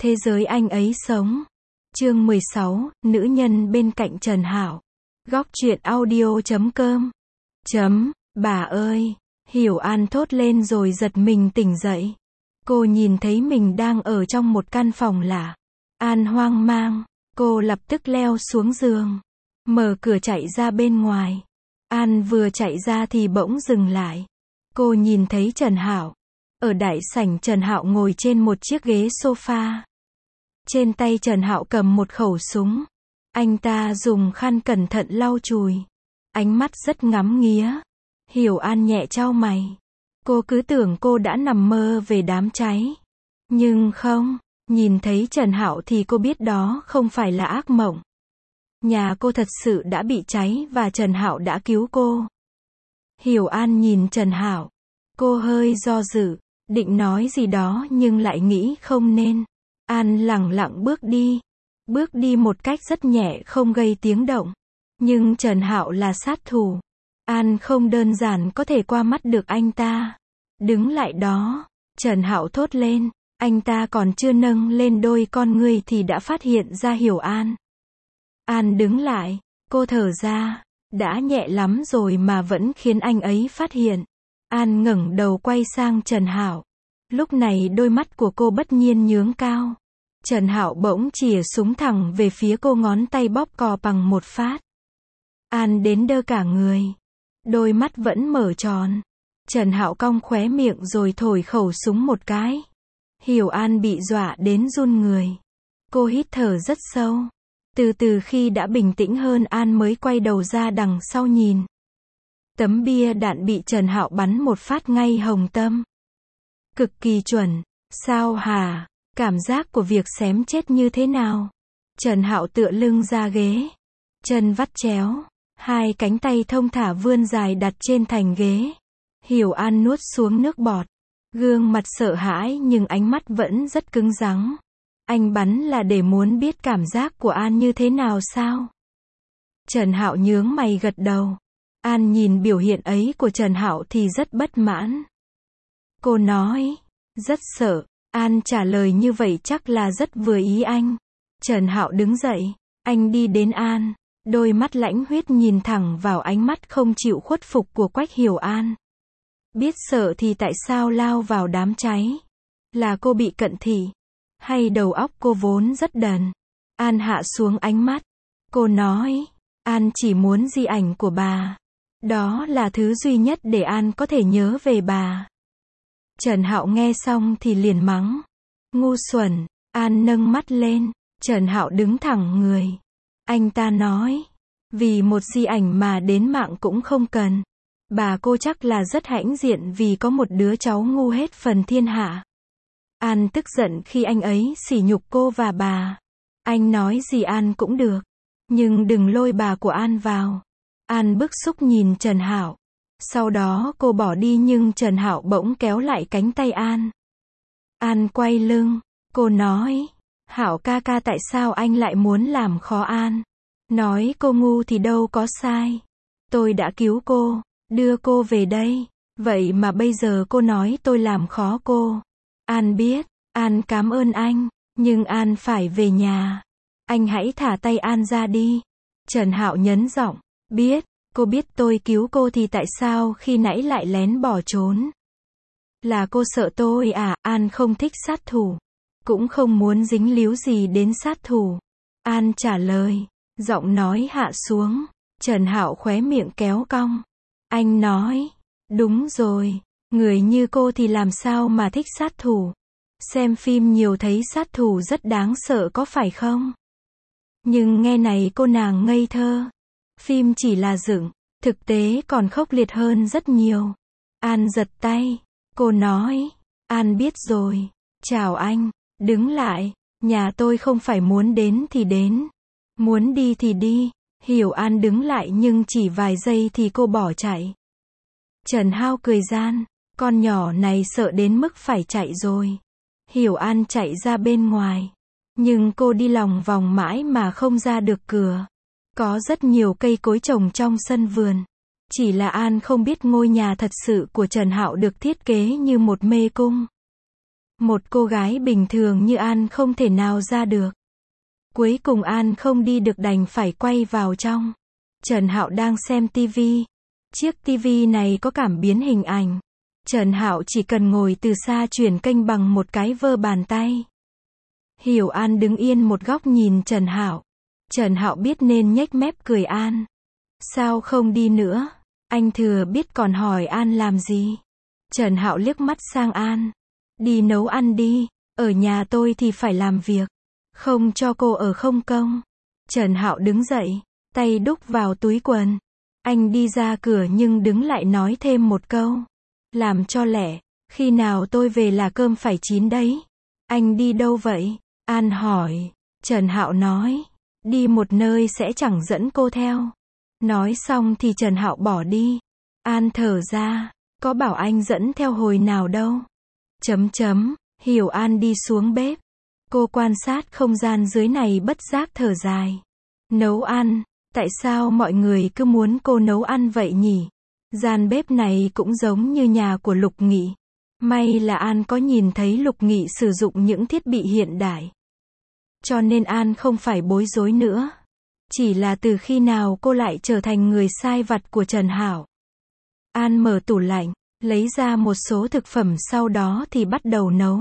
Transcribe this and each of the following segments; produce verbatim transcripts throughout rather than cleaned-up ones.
Thế giới anh ấy sống. Chương mười sáu, nữ nhân bên cạnh Trần Hảo. Góc truyện audio chấm com. Chấm, bà ơi. Hiểu An thốt lên rồi giật mình tỉnh dậy. Cô nhìn thấy mình đang ở trong một căn phòng lạ. An hoang mang. Cô lập tức leo xuống giường. Mở cửa chạy ra bên ngoài. An vừa chạy ra thì bỗng dừng lại. Cô nhìn thấy Trần Hảo. Ở đại sảnh Trần Hạo ngồi trên một chiếc ghế sofa. Trên tay Trần Hạo cầm một khẩu súng. Anh ta dùng khăn cẩn thận lau chùi. Ánh mắt rất ngắm nghía. Hiểu An nhẹ chau mày. Cô cứ tưởng cô đã nằm mơ về đám cháy. Nhưng không, nhìn thấy Trần Hạo thì cô biết đó không phải là ác mộng. Nhà cô thật sự đã bị cháy và Trần Hạo đã cứu cô. Hiểu An nhìn Trần Hạo. Cô hơi do dự, định nói gì đó nhưng lại nghĩ không nên. An lẳng lặng bước đi. Bước đi một cách rất nhẹ không gây tiếng động. Nhưng Trần Hạo là sát thủ. An không đơn giản có thể qua mắt được anh ta. Đứng lại đó, Trần Hạo thốt lên. Anh ta còn chưa nâng lên đôi con ngươi thì đã phát hiện ra Hiểu An. An đứng lại, cô thở ra. Đã nhẹ lắm rồi mà vẫn khiến anh ấy phát hiện. An ngẩng đầu quay sang Trần Hạo. Lúc này đôi mắt của cô bất nhiên nhướng cao. Trần Hạo bỗng chìa súng thẳng về phía cô, ngón tay bóp cò bằng một phát. An đến đơ cả người. Đôi mắt vẫn mở tròn. Trần Hạo cong khóe miệng rồi thổi khẩu súng một cái. Hiểu An bị dọa đến run người. Cô hít thở rất sâu. Từ từ khi đã bình tĩnh hơn, An mới quay đầu ra đằng sau nhìn. Tấm bia đạn bị Trần Hạo bắn một phát ngay hồng tâm. Cực kỳ chuẩn. Sao hả? Cảm giác của việc xém chết như thế nào? Trần Hạo tựa lưng ra ghế. Chân vắt chéo. Hai cánh tay thon thả vươn dài đặt trên thành ghế. Hiểu An nuốt xuống nước bọt. Gương mặt sợ hãi nhưng ánh mắt vẫn rất cứng rắn. Anh bắn là để muốn biết cảm giác của An như thế nào sao? Trần Hạo nhướng mày gật đầu. An nhìn biểu hiện ấy của Trần Hạo thì rất bất mãn. Cô nói, rất sợ. An trả lời như vậy chắc là rất vừa ý anh. Trần Hạo đứng dậy. Anh đi đến An. Đôi mắt lãnh huyết nhìn thẳng vào ánh mắt không chịu khuất phục của Quách Hiểu An. Biết sợ thì tại sao lao vào đám cháy? Là cô bị cận thị? Hay đầu óc cô vốn rất đần? An hạ xuống ánh mắt. Cô nói, An chỉ muốn di ảnh của bà. Đó là thứ duy nhất để An có thể nhớ về bà. Trần Hạo nghe xong thì liền mắng. Ngu xuẩn. An nâng mắt lên. Trần Hạo đứng thẳng người. Anh ta nói, vì một di ảnh mà đến mạng cũng không cần. Bà cô chắc là rất hãnh diện vì có một đứa cháu ngu hết phần thiên hạ. An tức giận khi anh ấy sỉ nhục cô và bà. Anh nói gì An cũng được. Nhưng đừng lôi bà của An vào. An bức xúc nhìn Trần Hạo. Sau đó cô bỏ đi nhưng Trần Hạo bỗng kéo lại cánh tay An. An quay lưng. Cô nói, Hạo ca ca, tại sao anh lại muốn làm khó An? Nói cô ngu thì đâu có sai. Tôi đã cứu cô, đưa cô về đây. Vậy mà bây giờ cô nói tôi làm khó cô. An biết. An cảm ơn anh. Nhưng An phải về nhà. Anh hãy thả tay An ra đi. Trần Hạo nhấn giọng. Biết. Cô biết tôi cứu cô thì tại sao khi nãy lại lén bỏ trốn? Là cô sợ tôi à? An không thích sát thủ. Cũng không muốn dính líu gì đến sát thủ. An trả lời. Giọng nói hạ xuống. Trần Hạo khóe miệng kéo cong. Anh nói. Đúng rồi. Người như cô thì làm sao mà thích sát thủ? Xem phim nhiều thấy sát thủ rất đáng sợ có phải không? Nhưng nghe này cô nàng ngây thơ. Phim chỉ là dựng. Thực tế còn khốc liệt hơn rất nhiều. An giật tay. Cô nói. An biết rồi. Chào anh. Đứng lại. Nhà tôi không phải muốn đến thì đến. Muốn đi thì đi. Hiểu An đứng lại nhưng chỉ vài giây thì cô bỏ chạy. Trần Hạo cười gian. Con nhỏ này sợ đến mức phải chạy rồi. Hiểu An chạy ra bên ngoài. Nhưng cô đi lòng vòng mãi mà không ra được cửa. Có rất nhiều cây cối trồng trong sân vườn. Chỉ là An không biết ngôi nhà thật sự của Trần Hạo được thiết kế như một mê cung. Một cô gái bình thường như An không thể nào ra được. Cuối cùng An không đi được đành phải quay vào trong. Trần Hạo đang xem tivi. Chiếc tivi này có cảm biến hình ảnh. Trần Hạo chỉ cần ngồi từ xa chuyển kênh bằng một cái vơ bàn tay. Hiểu An đứng yên một góc nhìn Trần Hạo. Trần Hạo biết nên nhếch mép cười An. Sao không đi nữa? Anh thừa biết còn hỏi An làm gì. Trần Hạo liếc mắt sang An. Đi nấu ăn đi, ở nhà tôi thì phải làm việc. Không cho cô ở không công. Trần Hạo đứng dậy, tay đút vào túi quần. Anh đi ra cửa nhưng đứng lại nói thêm một câu. Làm cho lẹ, khi nào tôi về là cơm phải chín đấy. Anh đi đâu vậy? An hỏi. Trần Hạo nói. Đi một nơi sẽ chẳng dẫn cô theo. Nói xong thì Trần Hạo bỏ đi. An thở ra. Có bảo anh dẫn theo hồi nào đâu. Chấm chấm. Hiểu An đi xuống bếp. Cô quan sát không gian dưới này bất giác thở dài. Nấu ăn. Tại sao mọi người cứ muốn cô nấu ăn vậy nhỉ? Gian bếp này cũng giống như nhà của Lục Nghị. May là An có nhìn thấy Lục Nghị sử dụng những thiết bị hiện đại. Cho nên An không phải bối rối nữa. Chỉ là từ khi nào cô lại trở thành người sai vặt của Trần Hạo. An mở tủ lạnh, lấy ra một số thực phẩm sau đó thì bắt đầu nấu.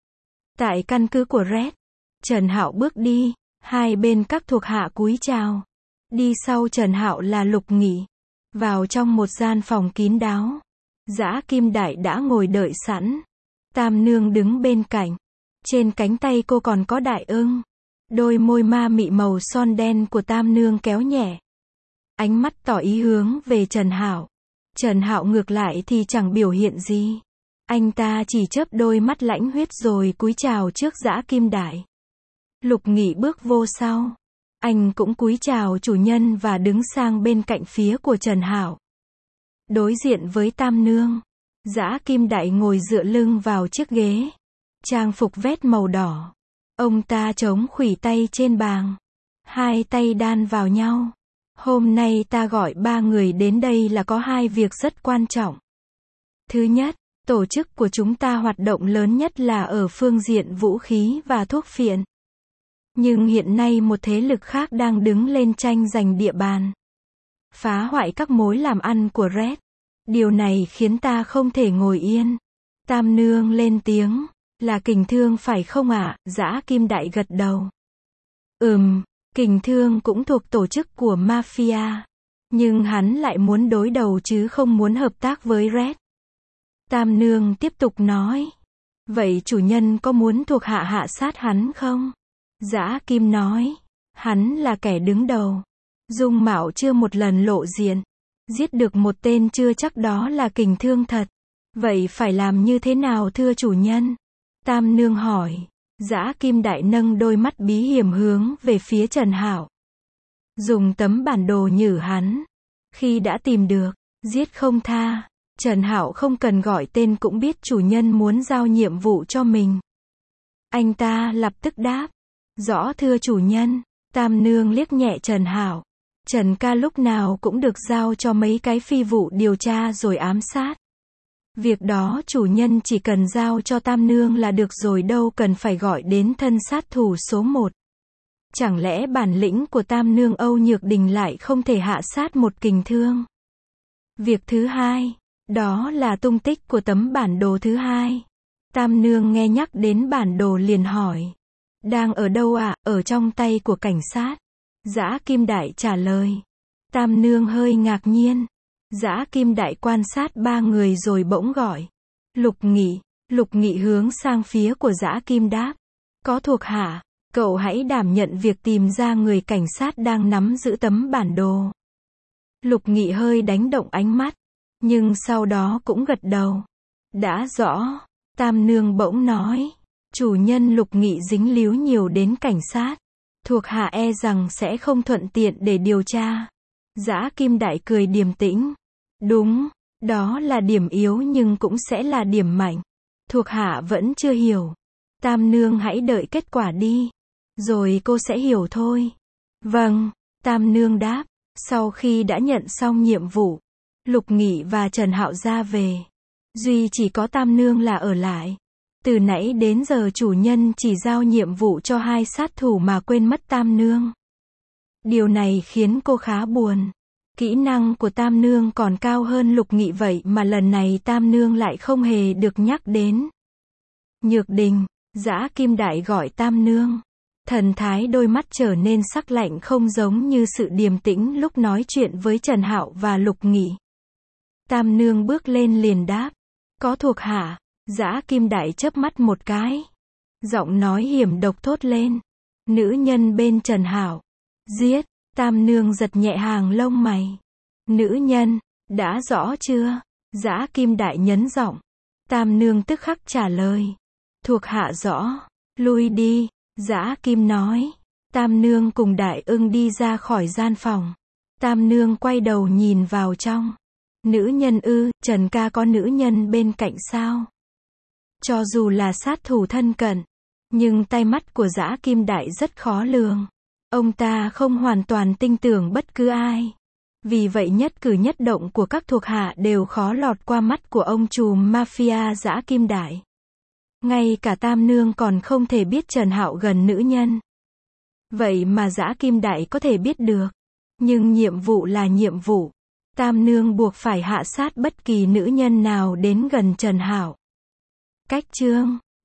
Tại căn cứ của Red, Trần Hạo bước đi, hai bên các thuộc hạ cúi chào. Đi sau Trần Hạo là Lục Nghị. Vào trong một gian phòng kín đáo. Dã Kim Đại đã ngồi đợi sẵn. Tam Nương đứng bên cạnh. Trên cánh tay cô còn có đại ưng. Đôi môi ma mị màu son đen của Tam Nương kéo nhẹ. Ánh mắt tỏ ý hướng về Trần Hạo. Trần Hạo ngược lại thì chẳng biểu hiện gì. Anh ta chỉ chớp đôi mắt lãnh huyết rồi cúi chào trước Dã Kim Đại. Lục Nghị bước vô sau. Anh cũng cúi chào chủ nhân và đứng sang bên cạnh phía của Trần Hạo. Đối diện với Tam Nương, Dã Kim Đại ngồi dựa lưng vào chiếc ghế. Trang phục vét màu đỏ. Ông ta chống khuỷu tay trên bàn. Hai tay đan vào nhau. Hôm nay ta gọi ba người đến đây là có hai việc rất quan trọng. Thứ nhất, tổ chức của chúng ta hoạt động lớn nhất là ở phương diện vũ khí và thuốc phiện. Nhưng hiện nay một thế lực khác đang đứng lên tranh giành địa bàn. Phá hoại các mối làm ăn của Red. Điều này khiến ta không thể ngồi yên. Tam Nương lên tiếng. Là Kình Thương phải không ạ? Dã Kim Đại gật đầu. Ừm, Kình Thương cũng thuộc tổ chức của Mafia. Nhưng hắn lại muốn đối đầu chứ không muốn hợp tác với Red. Tam Nương tiếp tục nói. Vậy chủ nhân có muốn thuộc hạ hạ sát hắn không? Dã Kim nói. Hắn là kẻ đứng đầu. Dung mạo chưa một lần lộ diện. Giết được một tên chưa chắc đó là Kình Thương thật. Vậy phải làm như thế nào thưa chủ nhân? Tam Nương hỏi. Dã Kim Đại nâng đôi mắt bí hiểm hướng về phía Trần Hạo. Dùng tấm bản đồ nhử hắn. Khi đã tìm được, giết không tha. Trần Hạo không cần gọi tên cũng biết chủ nhân muốn giao nhiệm vụ cho mình. Anh ta lập tức đáp. Rõ thưa chủ nhân. Tam Nương liếc nhẹ Trần Hạo. Trần ca lúc nào cũng được giao cho mấy cái phi vụ điều tra rồi ám sát. Việc đó chủ nhân chỉ cần giao cho Tam Nương là được rồi, đâu cần phải gọi đến thân sát thủ số một. Chẳng lẽ bản lĩnh của Tam Nương Âu Nhược Đình lại không thể hạ sát một Kình Thương? Việc thứ hai, đó là tung tích của tấm bản đồ thứ hai. Tam Nương nghe nhắc đến bản đồ liền hỏi. Đang ở đâu ạ? À? Ở trong tay của cảnh sát. Dã Kim Đại trả lời. Tam Nương hơi ngạc nhiên. Dã Kim Đại quan sát ba người rồi bỗng gọi. Lục Nghị. Lục Nghị hướng sang phía của Dã Kim đáp. Có thuộc hạ, cậu hãy đảm nhận việc tìm ra người cảnh sát đang nắm giữ tấm bản đồ. Lục Nghị hơi đánh động ánh mắt, nhưng sau đó cũng gật đầu. Đã rõ. Tam Nương bỗng nói. Chủ nhân Lục Nghị dính líu nhiều đến cảnh sát. Thuộc hạ e rằng sẽ không thuận tiện để điều tra. Dã Kim Đại cười điềm tĩnh. Đúng, đó là điểm yếu nhưng cũng sẽ là điểm mạnh. Thuộc hạ vẫn chưa hiểu. Tam Nương hãy đợi kết quả đi. Rồi cô sẽ hiểu thôi. Vâng, Tam Nương đáp. Sau khi đã nhận xong nhiệm vụ, Lục Nghị và Trần Hạo ra về. Duy chỉ có Tam Nương là ở lại. Từ nãy đến giờ chủ nhân chỉ giao nhiệm vụ cho hai sát thủ mà quên mất Tam Nương. Điều này khiến cô khá buồn. Kỹ năng của Tam Nương còn cao hơn Lục Nghị vậy mà lần này Tam Nương lại không hề được nhắc đến. Nhược Đình, Dã Kim Đại gọi Tam Nương. Thần thái đôi mắt trở nên sắc lạnh không giống như sự điềm tĩnh lúc nói chuyện với Trần Hạo và Lục Nghị. Tam Nương bước lên liền đáp. Có thuộc hạ. Dã Kim Đại chớp mắt một cái. Giọng nói hiểm độc thốt lên. Nữ nhân bên Trần Hạo. Giết. Tam Nương giật nhẹ hàng lông mày. Nữ nhân. Đã rõ chưa? Dã Kim Đại nhấn giọng. Tam Nương tức khắc trả lời. Thuộc hạ rõ. Lui đi. Dã Kim nói. Tam Nương cùng Đại Ưng đi ra khỏi gian phòng. Tam Nương quay đầu nhìn vào trong. Nữ nhân ư, Trần ca có nữ nhân bên cạnh sao? Cho dù là sát thủ thân cận, nhưng tai mắt của Dã Kim Đại rất khó lường. Ông ta không hoàn toàn tin tưởng bất cứ ai. Vì vậy nhất cử nhất động của các thuộc hạ đều khó lọt qua mắt của ông trùm mafia Dã Kim Đại. Ngay cả Tam Nương còn không thể biết Trần Hạo gần nữ nhân. Vậy mà Dã Kim Đại có thể biết được. Nhưng nhiệm vụ là nhiệm vụ. Tam Nương buộc phải hạ sát bất kỳ nữ nhân nào đến gần Trần Hạo. Cách chương